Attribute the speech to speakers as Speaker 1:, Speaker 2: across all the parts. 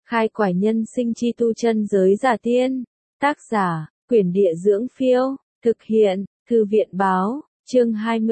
Speaker 1: Khai quải nhân sinh chi tu chân giới giả tiên. Tác giả, Quyển Địa Dưỡng Phiêu. Thực hiện, Thư viện Báo. Chương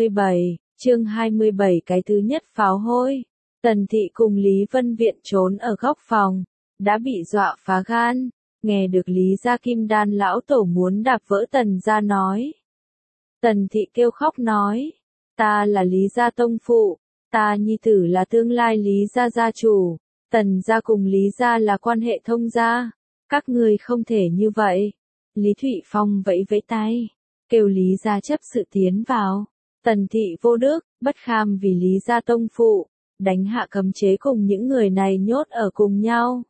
Speaker 1: 27. Cái thứ nhất pháo hôi. Tần Thị cùng Lý Vân Viện trốn ở góc phòng. Đã bị dọa phá gan. Nghe được Lý gia Kim Đan lão tổ muốn đạp vỡ Tần gia nói. Tần Thị kêu khóc nói. Ta là Lý gia tông phụ. Ta nhi tử là tương lai Lý gia gia chủ. Tần gia cùng Lý gia là quan hệ thông gia. Các người không thể như vậy. Lý Thụy Phong vẫy vẫy tay. Kêu Lý gia chấp sự tiến vào. Tần Thị vô đức, bất kham vì Lý gia tông phụ. Đánh hạ cấm chế cùng những người này nhốt ở cùng nhau.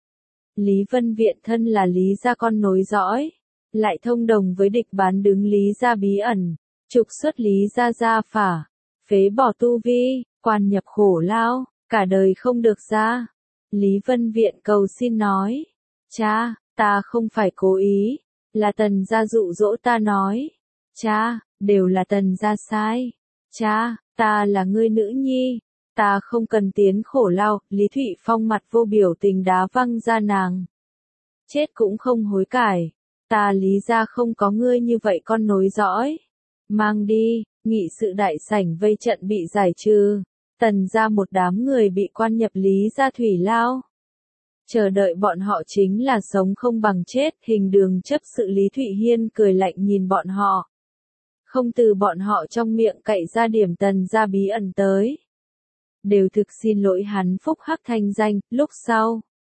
Speaker 1: Lý Vân Viện thân là Lý gia con nối dõi. Lại thông đồng với địch bán đứng Lý gia bí ẩn. Trục xuất Lý gia gia phả. Phế bỏ tu vi, quan nhập khổ lao, cả đời không được ra. Lý Vân Viện cầu xin nói. Cha, ta không phải cố ý. Là Tần gia dụ dỗ ta nói. Cha, đều là Tần gia sai. Cha, ta là ngươi nữ nhi. Ta không cần tiến khổ lao. Lý Thụy Phong mặt vô biểu tình đá văng ra nàng. Chết cũng không hối cải. Ta Lý gia không có ngươi như vậy con nối dõi. Mang đi. Nghị sự đại sảnh vây trận bị giải trừ. Tần gia một đám người bị quan nhập Lý gia thủy lao. Chờ đợi bọn họ chính là sống không bằng chết. Hình đường chấp sự Lý Thụy Hiên cười lạnh nhìn bọn họ. Không từ bọn họ trong miệng cậy ra điểm Tần gia bí ẩn tới. Đều thực xin lỗi hắn phúc hắc thanh danh. Lúc sau,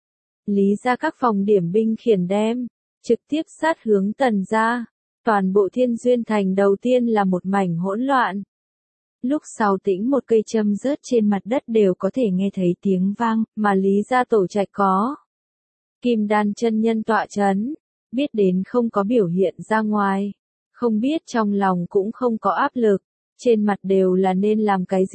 Speaker 1: Lý gia các phòng điểm binh khiển đem. Trực tiếp sát hướng Tần gia. Toàn bộ Thiên Duyên Thành đầu tiên là một mảnh hỗn loạn. Lúc sau tĩnh một cây châm rớt trên mặt đất đều có thể nghe thấy tiếng vang, mà Lý gia tổ trạch có. Kim Đan chân nhân tọa chấn, biết đến không có biểu hiện ra ngoài, không biết trong lòng cũng không có áp lực, trên mặt đều là nên làm cái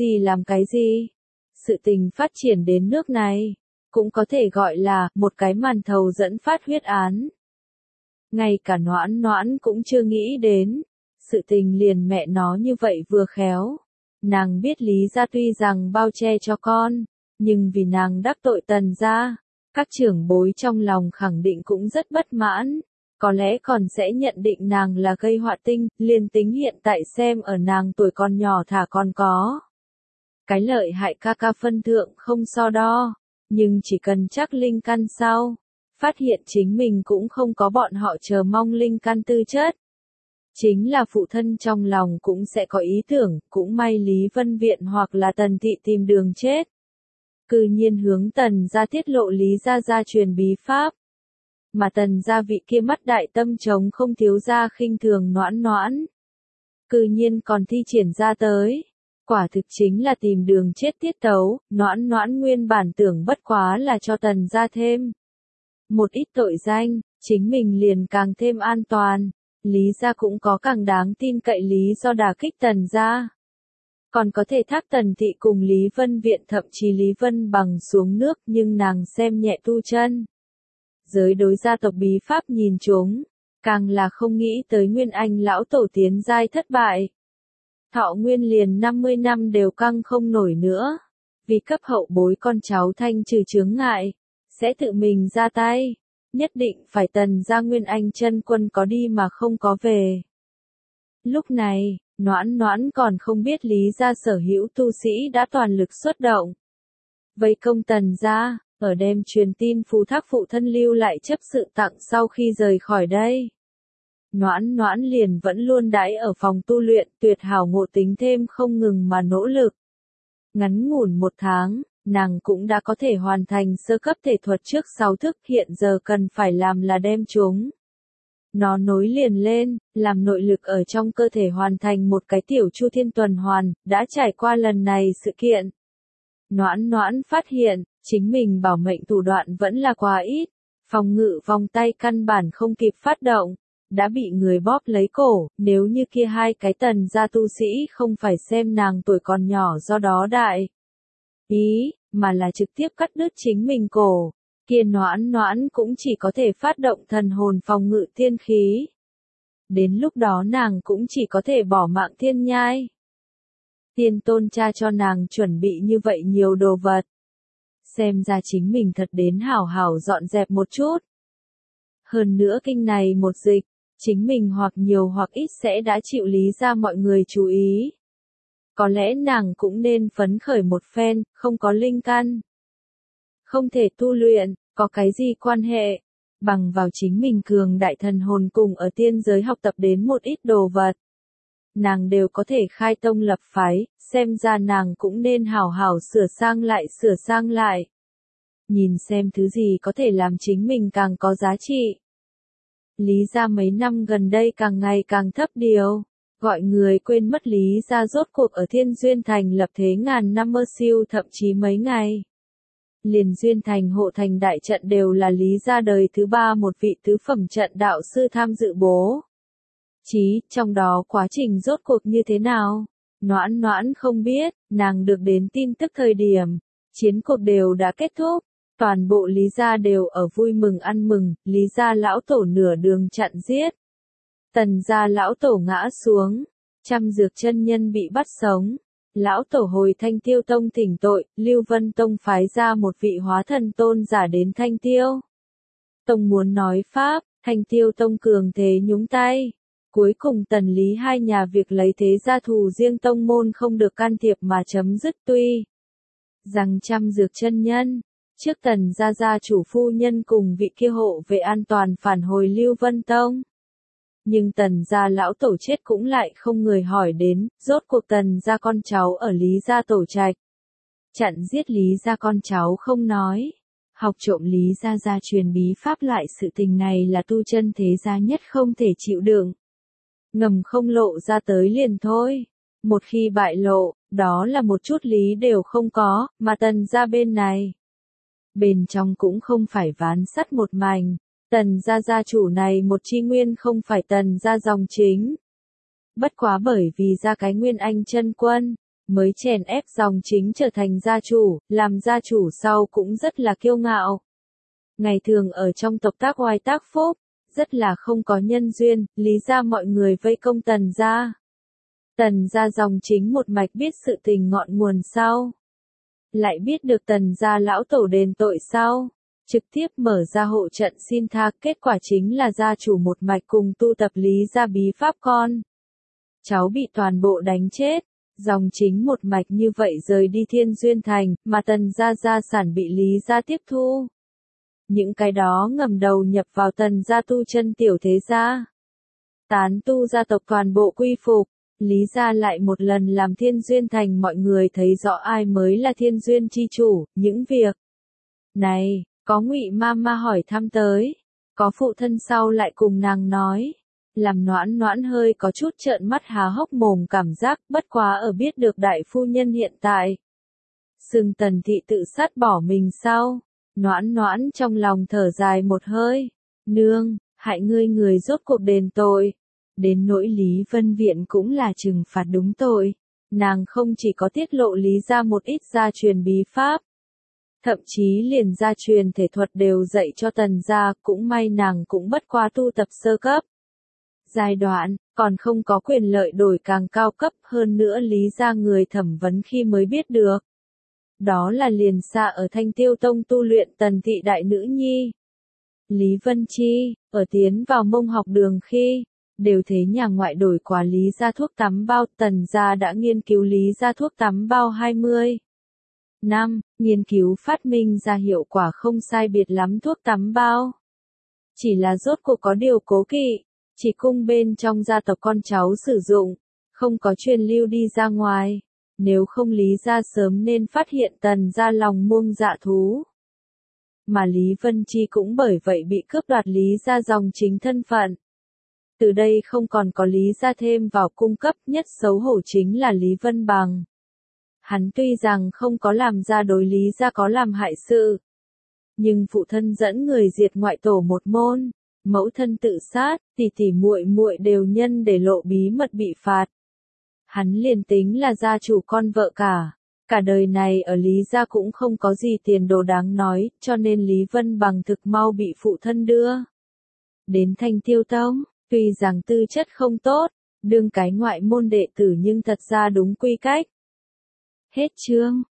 Speaker 1: gì. Sự tình phát triển đến nước này, cũng có thể gọi là một cái màn thầu dẫn phát huyết án. Ngay cả Noãn Noãn cũng chưa nghĩ đến, sự tình liền mẹ nó như vậy vừa khéo. Nàng biết Lý gia tuy rằng bao che cho con, nhưng vì nàng đắc tội Tần gia, các trưởng bối trong lòng khẳng định cũng rất bất mãn, có lẽ còn sẽ nhận định nàng là gây họa tinh, liền tính hiện tại xem ở nàng tuổi còn nhỏ thả còn có. Cái lợi hại ca ca phân thượng không so đo, nhưng chỉ cần chắc linh căn sau. Phát hiện chính mình cũng không có bọn họ chờ mong linh căn tư chất. Chính là phụ thân trong lòng cũng sẽ có ý tưởng, cũng may Lý Vân Viện hoặc là Tần Thị tìm đường chết. Cư nhiên hướng Tần gia tiết lộ Lý gia gia truyền bí pháp. Mà Tần gia vị kia mắt đại tâm trống không thiếu gia khinh thường Noãn Noãn. Cư nhiên còn thi triển ra tới. Quả thực chính là tìm đường chết tiết tấu, Noãn Noãn nguyên bản tưởng bất quá là cho Tần gia thêm một ít tội danh, chính mình liền càng thêm an toàn. Lý gia cũng có càng đáng tin cậy lý do đả kích Tần gia. Còn có thể thác Tần Thị cùng Lý Vân Viện thậm chí Lý Vân Bằng xuống nước nhưng nàng xem nhẹ tu chân. Giới đối gia tộc bí pháp nhìn chúng, càng là không nghĩ tới Nguyên Anh lão tổ tiến giai thất bại. Thọ nguyên liền 50 năm đều căng không nổi nữa. Vì cấp hậu bối con cháu thanh trừ chướng ngại. Sẽ tự mình ra tay, nhất định phải Tần gia Nguyên Anh chân quân có đi mà không có về. Lúc này, Noãn Noãn còn không biết Lý gia sở hữu tu sĩ đã toàn lực xuất động. Vây công Tần gia, ở đêm truyền tin phù thác phụ thân lưu lại chấp sự tặng sau khi rời khỏi đây. Noãn Noãn liền vẫn luôn đãi ở phòng tu luyện tuyệt hảo ngộ tính thêm không ngừng mà nỗ lực. Ngắn ngủn 1 tháng. Nàng cũng đã có thể hoàn thành sơ cấp thể thuật trước 6 thức, hiện giờ cần phải làm là đem chúng. Nó nối liền lên, làm nội lực ở trong cơ thể hoàn thành một cái tiểu chu thiên tuần hoàn, đã trải qua lần này sự kiện. Noãn Noãn phát hiện, chính mình bảo mệnh thủ đoạn vẫn là quá ít, phòng ngự vòng tay căn bản không kịp phát động, đã bị người bóp lấy cổ, nếu như kia hai cái Tần gia tu sĩ không phải xem nàng tuổi còn nhỏ do đó đại ý, mà là trực tiếp cắt đứt chính mình cổ, kia Noãn Noãn cũng chỉ có thể phát động thần hồn phòng ngự tiên khí. Đến lúc đó nàng cũng chỉ có thể bỏ mạng thiên nhai. Tiên tôn cha cho nàng chuẩn bị như vậy nhiều đồ vật. xem ra chính mình thật đến hảo hảo dọn dẹp một chút. Hơn nữa kinh này một dịch, chính mình hoặc nhiều hoặc ít sẽ đã chịu Lý gia mọi người chú ý. Có lẽ nàng cũng nên phấn khởi một phen, không có linh căn, không thể tu luyện, có cái gì quan hệ, bằng vào chính mình cường đại thần hồn cùng ở tiên giới học tập đến một ít đồ vật. Nàng đều có thể khai tông lập phái, xem ra nàng cũng nên hảo hảo sửa sang lại. Nhìn xem thứ gì có thể làm chính mình càng có giá trị. Lý gia mấy năm gần đây càng ngày càng thấp điều, gọi người quên mất Lý gia rốt cuộc ở Thiên Duyên Thành lập thế ngàn năm mơ siêu thậm chí mấy ngày. Liền Duyên Thành hộ thành đại trận đều là Lý gia đời thứ 3 một vị tứ phẩm trận đạo sư tham dự bố. Trong đó quá trình rốt cuộc như thế nào? Noãn Noãn không biết, nàng được đến tin tức thời điểm, chiến cuộc đều đã kết thúc, toàn bộ Lý gia đều ở vui mừng ăn mừng, Lý gia lão tổ nửa đường chặn giết. Tần gia lão tổ ngã xuống, Trăm Dược chân nhân bị bắt sống. Lão tổ hồi Thanh Tiêu Tông thỉnh tội, Lưu Vân Tông phái ra một vị hóa thần tôn giả đến Thanh Tiêu Tông muốn nói pháp, Thanh Tiêu Tông cường thế nhúng tay. Cuối cùng Tần Lý hai nhà việc lấy thế gia thù riêng tông môn không được can thiệp mà chấm dứt, tuy rằng Trăm Dược chân nhân, trước Tần gia chủ phu nhân cùng vị kia hộ vệ an toàn phản hồi Lưu Vân Tông. Nhưng Tần gia lão tổ chết cũng lại không người hỏi đến, rốt cuộc Tần gia con cháu ở Lý gia tổ trạch. Chặn giết Lý gia con cháu không nói. Học trộm Lý gia gia truyền bí pháp lại sự tình này là tu chân thế gia nhất không thể chịu đựng. Ngầm không lộ ra tới liền thôi. Một khi bại lộ, đó là một chút lý đều không có, mà Tần gia bên này. Bên trong cũng không phải ván sắt một mảnh. Tần gia gia chủ này một chi nguyên không phải Tần gia dòng chính. Bất quá bởi vì ra cái Nguyên Anh chân quân, mới chèn ép dòng chính trở thành gia chủ, làm gia chủ sau cũng rất là kiêu ngạo. Ngày thường ở trong tộc tác oai tác phúc, rất là không có nhân duyên, Lý gia mọi người vây công Tần gia. Tần gia dòng chính một mạch biết sự tình ngọn nguồn sau. Lại biết được Tần gia lão tổ đền tội sau. Trực tiếp mở ra hộ trận xin tha, kết quả chính là gia chủ một mạch cùng tu tập Lý gia bí pháp con. Cháu bị toàn bộ đánh chết, dòng chính một mạch như vậy rời đi Thiên Duyên Thành, mà Tần gia gia sản bị Lý gia tiếp thu. Những cái đó ngầm đầu nhập vào Tần gia tu chân tiểu thế gia. Tán tu gia tộc toàn bộ quy phục, Lý gia lại một lần làm Thiên Duyên Thành mọi người thấy rõ ai mới là Thiên Duyên chi chủ, những việc này. Có Ngụy Mama hỏi thăm tới, có phụ thân sau lại cùng nàng nói, làm Noãn Noãn hơi có chút trợn mắt há hốc mồm cảm giác, bất quá ở biết được đại phu nhân hiện tại. Sừng Tần thị tự sát bỏ mình sau, Noãn Noãn trong lòng thở dài một hơi, nương, hại ngươi người rốt cuộc đền tội. Đến nỗi Lý Vân Viện cũng là trừng phạt đúng tội, nàng không chỉ có tiết lộ Lý gia một ít gia truyền bí pháp. Thậm chí liền gia truyền thể thuật đều dạy cho Tần gia, cũng may nàng cũng bất quá tu tập sơ cấp. Giai đoạn, còn không có quyền lợi đổi càng cao cấp hơn nữa Lý gia người thẩm vấn khi mới biết được. Đó là liền xa ở Thanh Tiêu Tông tu luyện Tần thị đại nữ nhi. Lý Vân Chi, ở tiến vào Mông học đường khi, đều thế nhà ngoại đổi quả Lý gia thuốc tắm bao, Tần gia đã nghiên cứu Lý gia thuốc tắm bao 20 năm, nghiên cứu phát minh ra hiệu quả không sai biệt lắm thuốc tắm bao. Chỉ là rốt cuộc có điều cố kỵ, chỉ cung bên trong gia tộc con cháu sử dụng, không có truyền lưu đi ra ngoài, nếu không Lý gia sớm nên phát hiện Tần gia lòng muông dạ thú. Mà Lý Vân Chi cũng bởi vậy bị cướp đoạt Lý gia dòng chính thân phận. Từ đây không còn có Lý gia thêm vào cung cấp, nhất xấu hổ chính là Lý Vân Bằng. Hắn tuy rằng không có làm ra đối Lý gia có làm hại sự, nhưng phụ thân dẫn người diệt ngoại tổ một môn, mẫu thân tự sát, tỷ tỷ muội muội đều nhân để lộ bí mật bị phạt. Hắn liền tính là gia chủ con vợ cả đời này ở Lý gia cũng không có gì tiền đồ đáng nói, cho nên Lý Vân Bằng thực mau bị phụ thân đưa đến Thanh Tiêu Tông, tuy rằng tư chất không tốt, đương cái ngoại môn đệ tử nhưng thật ra đúng quy cách. Hết chương.